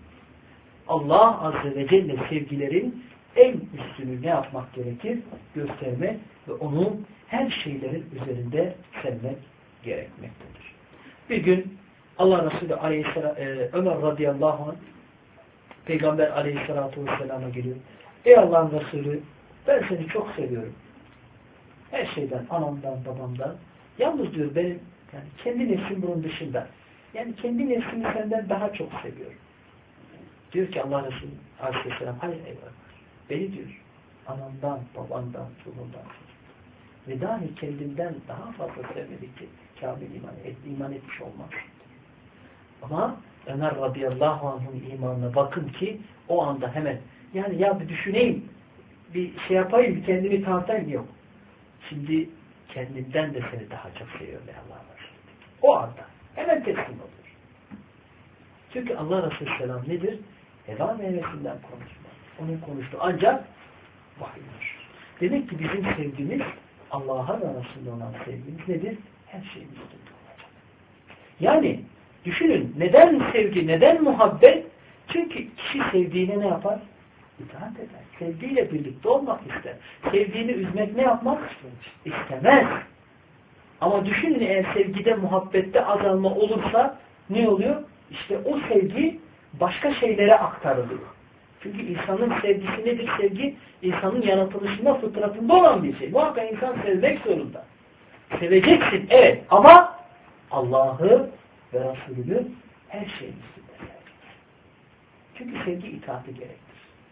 Allah Azze ve Celle sevgilerin en üstünü ne yapmak gerekir? Göstermek ve onu her şeylerin üzerinde sevmek gerekmektedir. Bir gün Allah Resulü Ömer radıyallahu anh Peygamber aleyhissalatu vesselama geliyor. Ey Allah'ın Resulü ben seni çok seviyorum. Her şeyden, anamdan, babamdan. Yalnız diyor benim yani kendi nefsim bunun dışında. Yani kendi nefsimi senden daha çok seviyorum. Diyor ki Allah Resulü Aleyhisselam hayır eyvallah. Beni diyor anamdan, babandan, çoluğundan ve dahi kendimden daha fazla sevmedik ki kamil iman etmiş olmaz. Ama Ömer radıyallahu anh'ın imanına bakın ki o anda hemen yani ya bir düşüneyim, bir şey yapayım, bir kendimi tanıtayım yok. Şimdi kendimden de seni daha çok seviyorum ey Allah Resulü. O anda hemen teslim olur. Çünkü Allah Resulü selam nedir? Heva meyvesinden konuşmaz. Onun konuştuğu ancak vahiydir. Demek ki bizim sevgimiz Allah'a ve Resulü'ne olan sevgimiz nedir? Her şeyimiz üstünde olacak. Yani düşünün neden sevgi, neden muhabbet? Çünkü kişi sevdiğine ne yapar? İtaat eder. Sevdiğiyle birlikte olmak ister. Sevdiğini üzmek ne yapmak? İstemez. Ama düşünün eğer sevgide, muhabbette azalma olursa ne oluyor? İşte o sevgi başka şeylere aktarılıyor. Çünkü insanın sevgisi nedir? Sevgi insanın yaratılışında, fıtratında olan bir şey. Muhakkak insan sevmek zorunda. Seveceksin evet ama Allah'ı ve Resulü'nü her şeyin üstünde seveceksin. Çünkü sevgi itaati gerektir.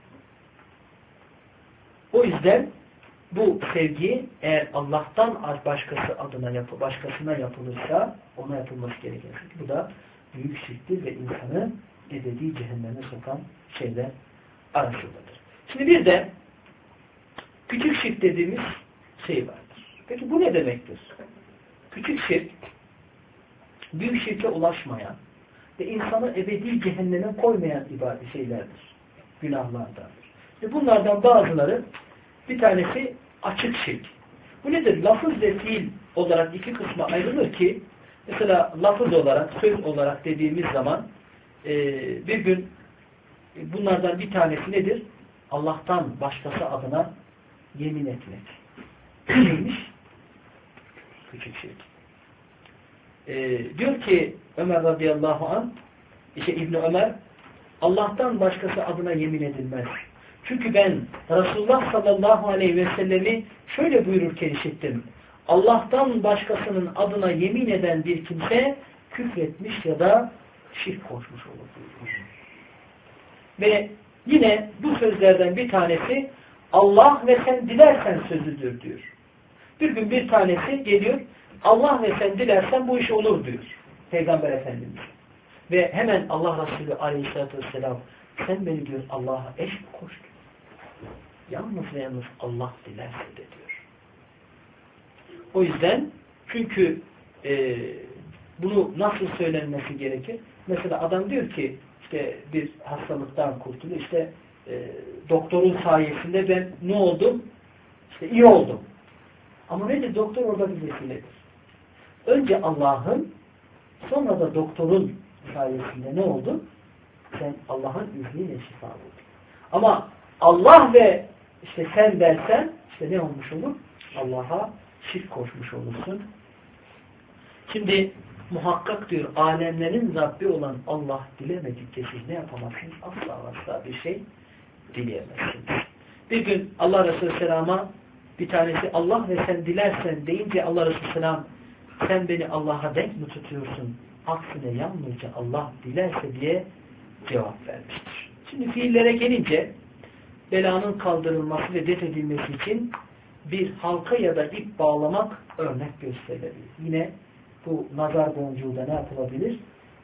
O yüzden bu sevgi eğer Allah'tan başkası adına başkasına yapılırsa ona yapılması gerekir. Çünkü bu da büyük şirktir ve insanı ebedi cehenneme sokan şeyler arasındadır. Şimdi bir de küçük şirk dediğimiz şey vardır. Peki bu ne demektir? Küçük şirk büyük şirke ulaşmayan ve insanı ebedi cehenneme koymayan ibadet şeylerdir. Günahlardandır. Ve bunlardan bazıları bir tanesi açık şirk. Bu nedir? Lafız ve fiil olarak iki kısma ayrılır ki mesela lafız olarak, söz olarak dediğimiz zaman bir gün bunlardan bir tanesi nedir? Allah'tan başkası adına yemin etmek. Neymiş? Küçük şirk. Diyor ki Ömer radıyallahu anh İbni Ömer Allah'tan başkası adına yemin edilmez. Çünkü ben Resulullah sallallahu aleyhi ve sellemi şöyle buyururken işittim. Allah'tan başkasının adına yemin eden bir kimse küfretmiş ya da şirk koşmuş olur buyurmuş. Ve yine bu sözlerden bir tanesi Allah ve sen dilersen sözüdür diyor. Bir gün bir tanesi geliyor Allah ve sen dilersen bu iş olur diyor. Peygamber Efendimiz. Ve hemen Allah Resulü aleyhissalatü vesselam sen beni diyor Allah'a eş mi koştun? Yalnız ve yalnız Allah dilerse de diyor. O yüzden çünkü bunu nasıl söylenmesi gerekir? Mesela adam diyor ki işte bir hastalıktan kurtuluyor. İşte doktorun sayesinde ben ne oldum? İşte iyi oldum. Ama nedir? Doktor orada bir vesiledir. Önce Allah'ın sonra da doktorun sayesinde ne oldu? Sen Allah'ın izniyle şifa oldun. Ama Allah ve işte sen dersen işte ne olmuş olur? Allah'a şirk koşmuş olursun. Şimdi muhakkak diyor alemlerin Rabbi olan Allah dilemedikçe siz ne yapamazsınız? Asla bir şey dileyemezsiniz. Bir gün Allah Resulü Selam'a bir tanesi Allah ve sen dilersen deyince Allah Resulü Selam sen beni Allah'a denk mi tutuyorsun? Aksine yalnızca Allah dilerse diye cevap vermiştir. Şimdi fiillere gelince belanın kaldırılması ve def edilmesi için bir halka ya da ip bağlamak örnek gösterilebilir. Yine bu nazar boncuğunda ne yapılabilir?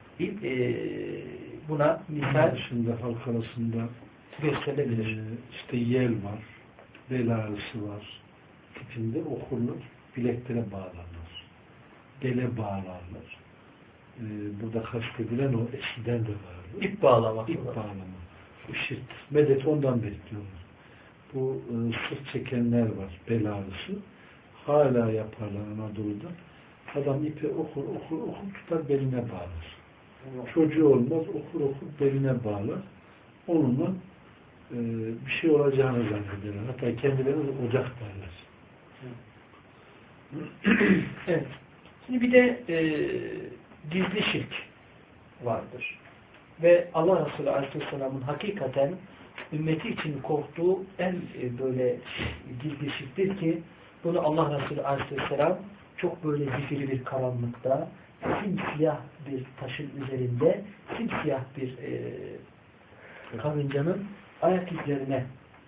Buna misal şimdi halk arasında gösterilebilir. İşte yel var, bel ağrısı var. Tipinde okurlar, bileklere bağlarlar. Bele bağlarlar. Burada kastedilen o eskiden de vardı. İp bağlamak. İp bağlamak. Bu şirk. Medet ondan bekliyorlar. Bu sırt çekenler var, bel ağrısı. Hala yaparlar Anadolu'da. Adam ipi okur tutar beline bağlar. Çocuğu olmaz okur beline bağlar. Onunla bir şey olacağını zannederler. Hatta kendilerine ocak derler. Evet. Şimdi bir de gizli şirk vardır. Ve Allah Resulü Aleyhisselam'ın hakikaten ümmeti için korktuğu en böyle gizli şirktir ki bunu Allah Resulü Aleyhisselam çok böyle zifiri bir karanlıkta simsiyah bir taşın üzerinde simsiyah bir karıncanın ayak izlerine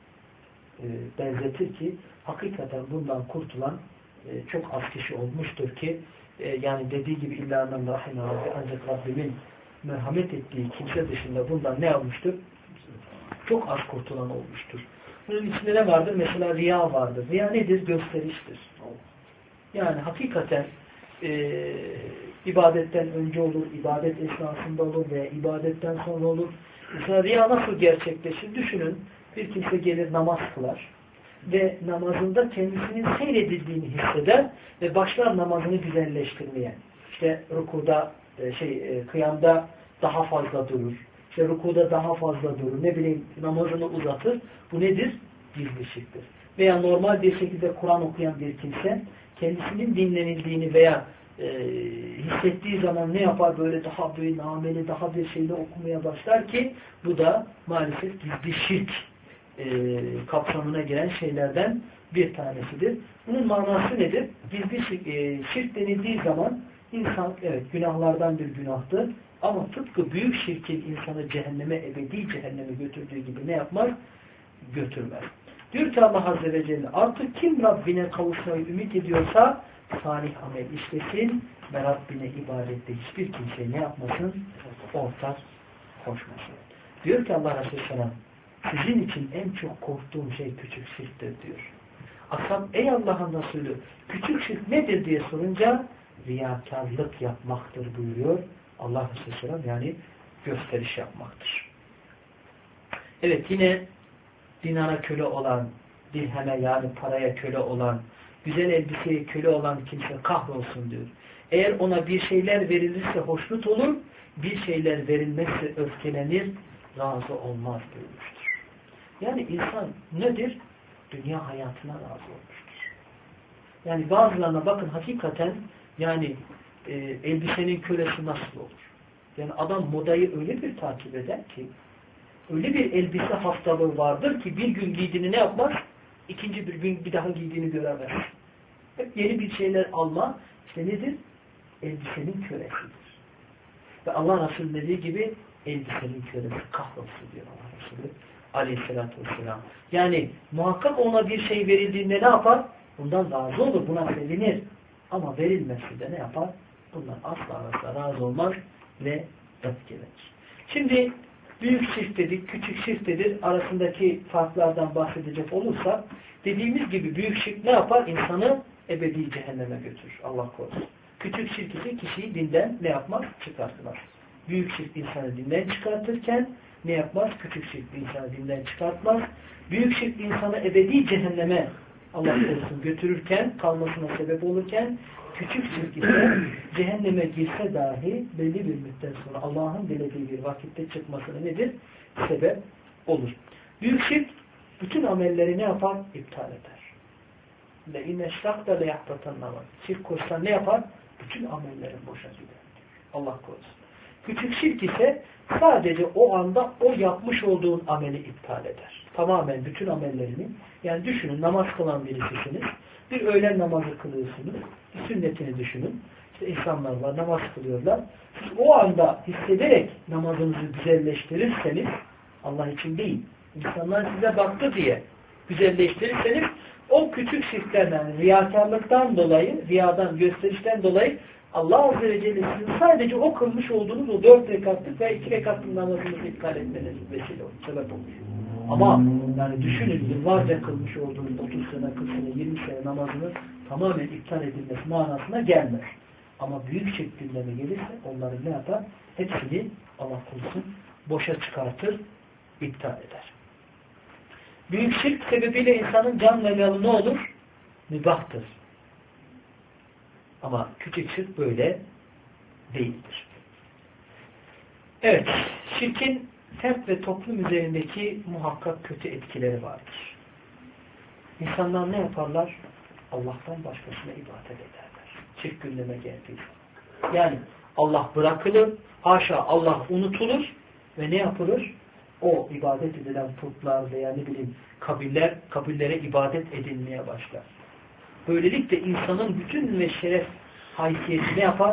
benzetir ki hakikaten bundan kurtulan çok az kişi olmuştur ki yani dediği gibi illa men rahime Rabbi, ancak Rabbimin merhamet ettiği kimse dışında bundan ne olmuştur? Çok az kurtulan olmuştur. Bunun içinde ne vardır? Mesela riya vardır. Riya nedir? Gösteriştir. Yani hakikaten ibadetten önce olur, ibadet esnasında olur veya ibadetten sonra olur. Mesela riya nasıl gerçekleşir? Düşünün, bir kimse gelir namaz kılar ve namazında kendisinin seyredildiğini hisseder ve başlar namazını güzelleştirmeye. İşte rükuda, kıyamda daha fazla durur. İşte rükuda daha fazla durur. Ne bileyim namazını uzatır. Bu nedir? Gizli şirktir. Veya normal bir şekilde Kur'an okuyan bir kimse kendisinin dinlenildiğini veya hissettiği zaman ne yapar? Böyle daha bir nameli, daha bir şeyle okumaya başlar ki bu da maalesef gizli şirk kapsamına giren şeylerden bir tanesidir. Bunun manası nedir? Gizli şirk denildiği zaman insan evet günahlardan bir günahtır ama tıpkı büyük şirkin insanı cehenneme, ebedi cehenneme götürdüğü gibi ne yapmaz? Götürmez. Diyor ki Allah Azze ve Celle artık kim Rabbine kavuşmayı ümit ediyorsa salih amel işlesin ve Rabbine ibadette hiçbir kimseye ne yapmasın? Ortak koşmasın. Diyor ki Allah Resulü Selam sizin için en çok korktuğum şey küçük şirktir diyor. Ashab ey Allah'ın Resulü küçük şirk nedir diye sorunca riyakarlık yapmaktır buyuruyor Allah Resulü Selam, yani gösteriş yapmaktır. Evet, yine dinara köle olan, dirheme yani paraya köle olan, güzel elbiseye köle olan kimse kahrolsun diyor. Eğer ona bir şeyler verilirse hoşnut olur, bir şeyler verilmezse öfkelenir, razı olmaz buyurmuştur. Yani insan nedir? Dünya hayatına razı olmuştur. Yani bazılarına bakın hakikaten yani elbisenin kölesi nasıl olur? Yani adam modayı öyle bir takip eder ki öyle bir elbise hastalığı vardır ki bir gün giydiğini ne yapmaz? İkinci bir gün bir daha giydiğini göremez. Hep yeni bir şeyler alma işte nedir? Elbisenin kölesidir. Ve Allah Resulü dediği gibi elbisenin kölesi kahrolsun diyor Allah Resulü aleyhissalatü vesselam. Yani muhakkak ona bir şey verildiğinde ne yapar? Bundan razı olur, buna sevinir. Ama verilmesi de ne yapar? Bundan asla razı olmaz ve öfkelenir. Şimdi büyük şirk dedik, küçük şirk dedik, arasındaki farklardan bahsedecek olursak dediğimiz gibi büyük şirk ne yapar? İnsanı ebedi cehenneme götürür. Allah korusun. Küçük şirk ise kişiyi dinden ne yapmaz? Çıkartmaz. Büyük şirk insanı dinden çıkartırken ne yapmaz? Küçük şirk insanı dinden çıkartmaz. Büyük şirk insanı ebedi cehenneme Allah korusun götürürken, kalmasına sebep olurken küçük şirk ise cehenneme girse dahi belli bir müddet sonra Allah'ın dilediği bir vakitte çıkmasına nedir? Sebep olur. Büyük şirk bütün amelleri ne yapar? İptal eder. لَاِنَّ شَرْقَ لَيَحْبَطَنَّ var. Şirk koşsan ne yapar? Bütün amellerin boşa gider. Allah korusun. Küçük şirk ise sadece o anda o yapmış olduğun ameli iptal eder. Tamamen bütün amellerini, yani düşünün namaz kılan birisisiniz. Bir öğlen namazı kılıyorsunuz. Bir sünnetini düşünün. İşte insanlar var namaz kılıyorlar. Siz o anda hissederek namazınızı güzelleştirirseniz Allah için değil. İnsanlar size baktı diye güzelleştirirseniz o küçük şirklerden, riyakarlıktan dolayı, riyadan, gösterişten dolayı Allah Azze ve Celle sizin sadece o kılmış olduğunuz o 4 rekatlık veya 2 rekatlık namazınızı iptal etmeniz vesile olur, sebep olur. Ama yani düşünün yıllarca kılmış olduğunuz 30 sene, 40 sene, 20 sene namazını tamamen iptal edilmesi manasına gelmez. Ama büyük şirk gündeme gelirse onları ne yapar? Hepsini Allah korusun boşa çıkartır, iptal eder. Büyük şirk sebebiyle insanın can ve malı ne olur? Mübahtır. Ama küçük şirk böyle değildir. Evet, şirkin fert ve toplum üzerindeki muhakkak kötü etkileri vardır. İnsanlar ne yaparlar? Allah'tan başkasına ibadet ederler. Şirk gündeme geldiği zaman. Yani Allah bırakılır, haşa Allah unutulur ve ne yapılır? O ibadet edilen putlar veya ne bileyim kabirlere ibadet edilmeye başlar. Böylelikle insanın bütün ve şeref haysiyeti ne yapar?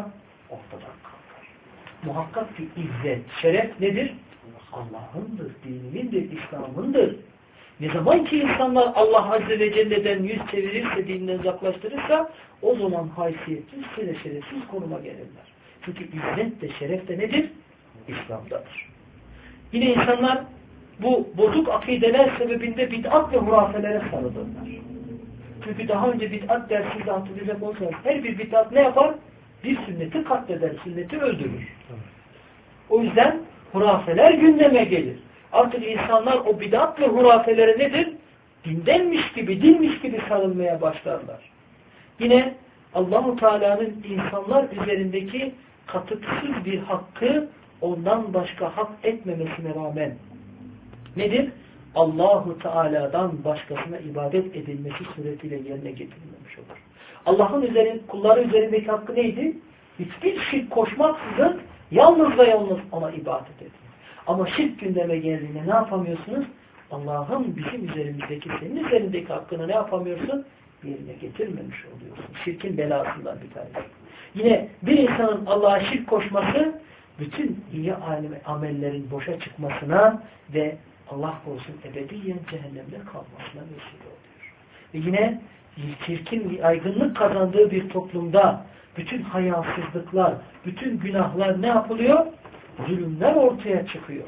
ortadan kalkar. Muhakkak ki izzet, şeref nedir? Allah'ındır, dininindir, İslam'ındır. Ne zaman ki insanlar Allah Azze ve Celle'den yüz çevirirse, dininden uzaklaştırırsa o zaman haysiyetsiz, şerefsiz konuma gelirler. Çünkü izzet de şeref de nedir? İslam'dadır. Yine insanlar bu bozuk akideler sebebinde bid'at ve hurafelere sarılırlar. Çünkü daha önce bid'at dersinde hatırlayacak olsanız her bir bid'at ne yapar? Bir sünneti katleder, sünneti öldürür. O yüzden hurafeler gündeme gelir. Artık insanlar o bid'at ve hurafelere nedir? Dindenmiş gibi, dinmiş gibi sarılmaya başlarlar. Yine Allah-u Teala'nın insanlar üzerindeki katıksız bir hakkı ondan başka hak etmemesine rağmen nedir? Allah-u Teala'dan başkasına ibadet edilmesi suretiyle yerine getirilmemiş olur. Allah'ın kulları üzerindeki hakkı neydi? Hiçbir şirk koşmaksızın yalnız ve yalnız ona ibadet edin. Ama şirk gündeme geldiğinde ne yapamıyorsunuz? Allah'ın bizim üzerimizdeki, senin üzerindeki hakkını ne yapamıyorsun? Yerine getirmemiş oluyorsun. Şirkin belasından bir tanesi. Yine bir insanın Allah'a şirk koşması bütün iyi amellerin boşa çıkmasına ve Allah korusun ebediyen cehennemde kalmasına vesile oluyor. Ve yine şirkin yaygınlık kazandığı bir toplumda bütün hayasızlıklar, bütün günahlar ne yapılıyor? Zulümler ortaya çıkıyor.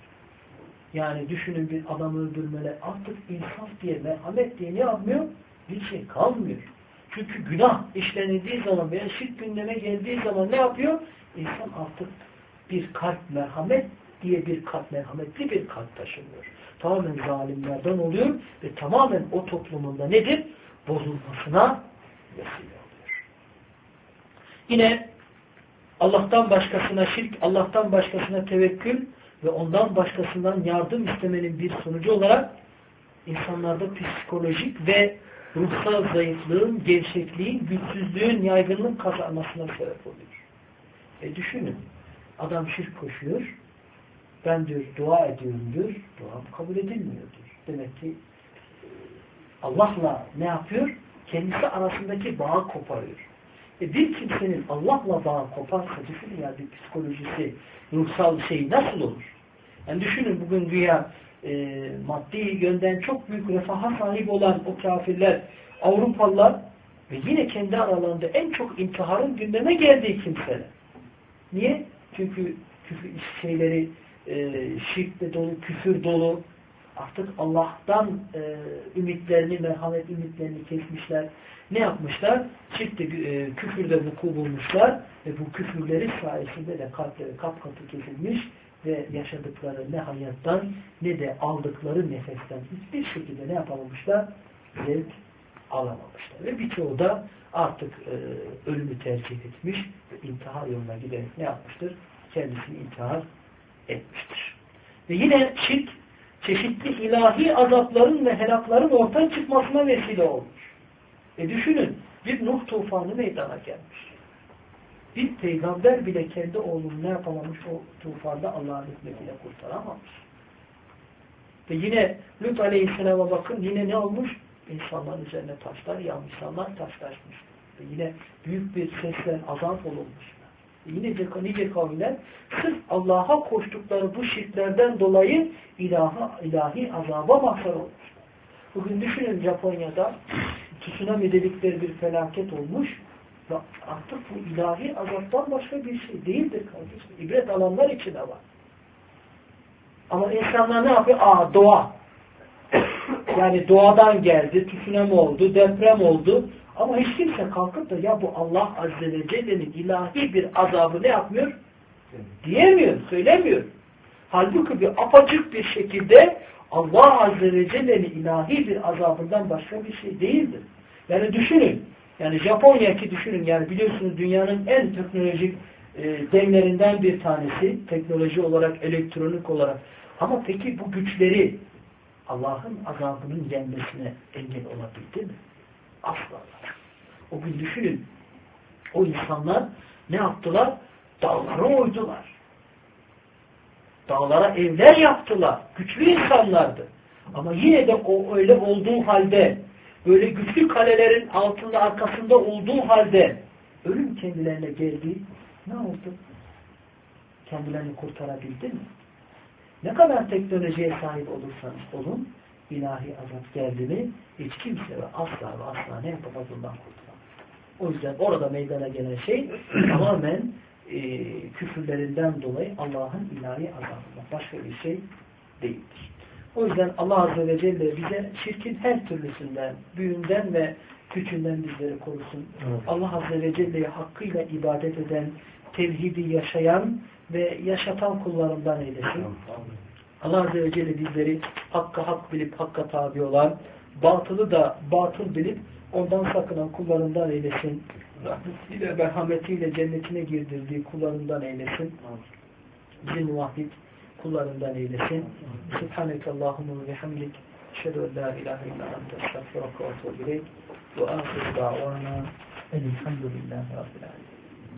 Yani düşünün bir adamı öldürmeler artık insaf diye, merhamet diye ne yapmıyor? Bir şey kalmıyor. Çünkü günah işlenildiği zaman veya şirk gündeme geldiği zaman ne yapıyor? İnsan artık bir kalp merhamet diye bir kalp, merhametli bir kalp taşınıyor. Tamamen zalimlerden oluyor ve tamamen o toplumunda nedir? Bozulmasına vesile oluyor. Yine Allah'tan başkasına şirk, Allah'tan başkasına tevekkül ve ondan başkasından yardım istemenin bir sonucu olarak insanlarda psikolojik ve ruhsal zayıflığın, gevşekliğin, güçsüzlüğün yaygınlık kazanmasına sebep oluyor. Düşünün, adam şirk koşuyor, ben diyor dua ediyorum diyor, duam kabul edilmiyor diyor. Demek ki Allah'la ne yapıyor? Kendisi arasındaki bağı koparıyor. Bir kimsenin Allah'la bağı koparsa düşünün ya bir psikolojisi, ruhsal şey nasıl olur? Yani düşünün bugün dünya maddi yönden çok büyük refaha sahip olan o kafirler, Avrupalılar ve yine kendi aralarında en çok intiharın gündeme geldiği kimseler. Niye? Çünkü şeyleri şirkle dolu, küfür dolu. Artık Allah'tan ümitlerini, merhamet ümitlerini kesmişler. Ne yapmışlar? Şirkte, küfürde vuku bulmuşlar ve bu küfürleri sayesinde de kalpleri kapkatı kesilmiş ve yaşadıkları ne hayattan ne de aldıkları nefesten hiçbir şekilde ne yapamamışlar? Zevk alamamışlar. Ve birçoğu da artık ölümü tercih etmiş ve intihar yoluna giderek ne yapmıştır? Kendisini intihar etmiştir. Ve yine şirk çeşitli ilahi azapların ve helakların ortaya çıkmasına vesile olmuş. Düşünün bir Nuh tufanı meydana gelmiş. Bir peygamber bile kendi oğlunu ne yapamamış o tufanda Allah'ın hikmetiyle kurtaramamış. Ve yine Lut Aleyhisselam'a bakın yine ne olmuş? İnsanların üzerine taşlar yağmış, insanlar taşlaşmış. Ve yine büyük bir sesle azap olunmuş. Ve yine nice kavimler sırf Allah'a koştukları bu şirklerden dolayı ilahi azaba mahzar olmuş. Bugün düşünün Japonya'da tsunami dedikleri bir felaket olmuş ve artık bu ilahi azaptan başka bir şey değildir kardeşim. İbret alanlar için de var. Ama insanlar ne yapıyor? Doğa. Yani doğadan geldi, tsunami oldu, deprem oldu. Ama hiç kimse kalkıp da ya bu Allah Azze ve Celle'nin ilahi bir azabı ne yapmıyor? Diyemiyor, söylemiyor. Halbuki bir apacık bir şekilde Allah Azze ve Celle'nin ilahi bir azabından başka bir şey değildir. Yani düşünün. Yani Japonya'ki düşünün. Yani biliyorsunuz dünyanın en teknolojik devlerinden bir tanesi. Teknoloji olarak, elektronik olarak. Ama peki bu güçleri Allah'ın azabının gelmesine engel olabildi mi? Asla. O gün düşünün. O insanlar ne yaptılar? Dağlara oydular. Dağlara evler yaptılar. Güçlü insanlardı. Ama yine de o öyle olduğu halde böyle güçlü kalelerin altında arkasında olduğu halde ölüm kendilerine geldi Ne oldu? Kendilerini kurtarabildi mi? Ne kadar teknolojiye sahip olursanız olun, ilahi azap geldi mi hiç kimse ve asla ne yapamaz bundan kurtulamaz. O yüzden orada meydana gelen şey tamamen küfürlerinden dolayı Allah'ın ilahi azabından başka bir şey değildir. O yüzden Allah Azze ve Celle bize şirkin her türlüsünden, büyüğünden ve küçüğünden bizleri korusun. Evet. Allah Azze ve Celle'ye hakkıyla ibadet eden, tevhidi yaşayan ve yaşatan kullarından eylesin. Evet. Allah Azze ve Celle bizleri hakka hak bilip hakka tabi olan, batılı da batıl bilip ondan sakınan kullarından eylesin. Rahmetiyle, merhametiyle cennetine girdirdiği kullarından eylesin. Bizi muvahhid kullarından eylesin. Subhaneke Allahümme ve hamdik. Eşhedü en la ilahe illa ente estağfiruke ve etûbü ileyk. Ve âhiru da'vana elhamdülillahi rabbil âlemin.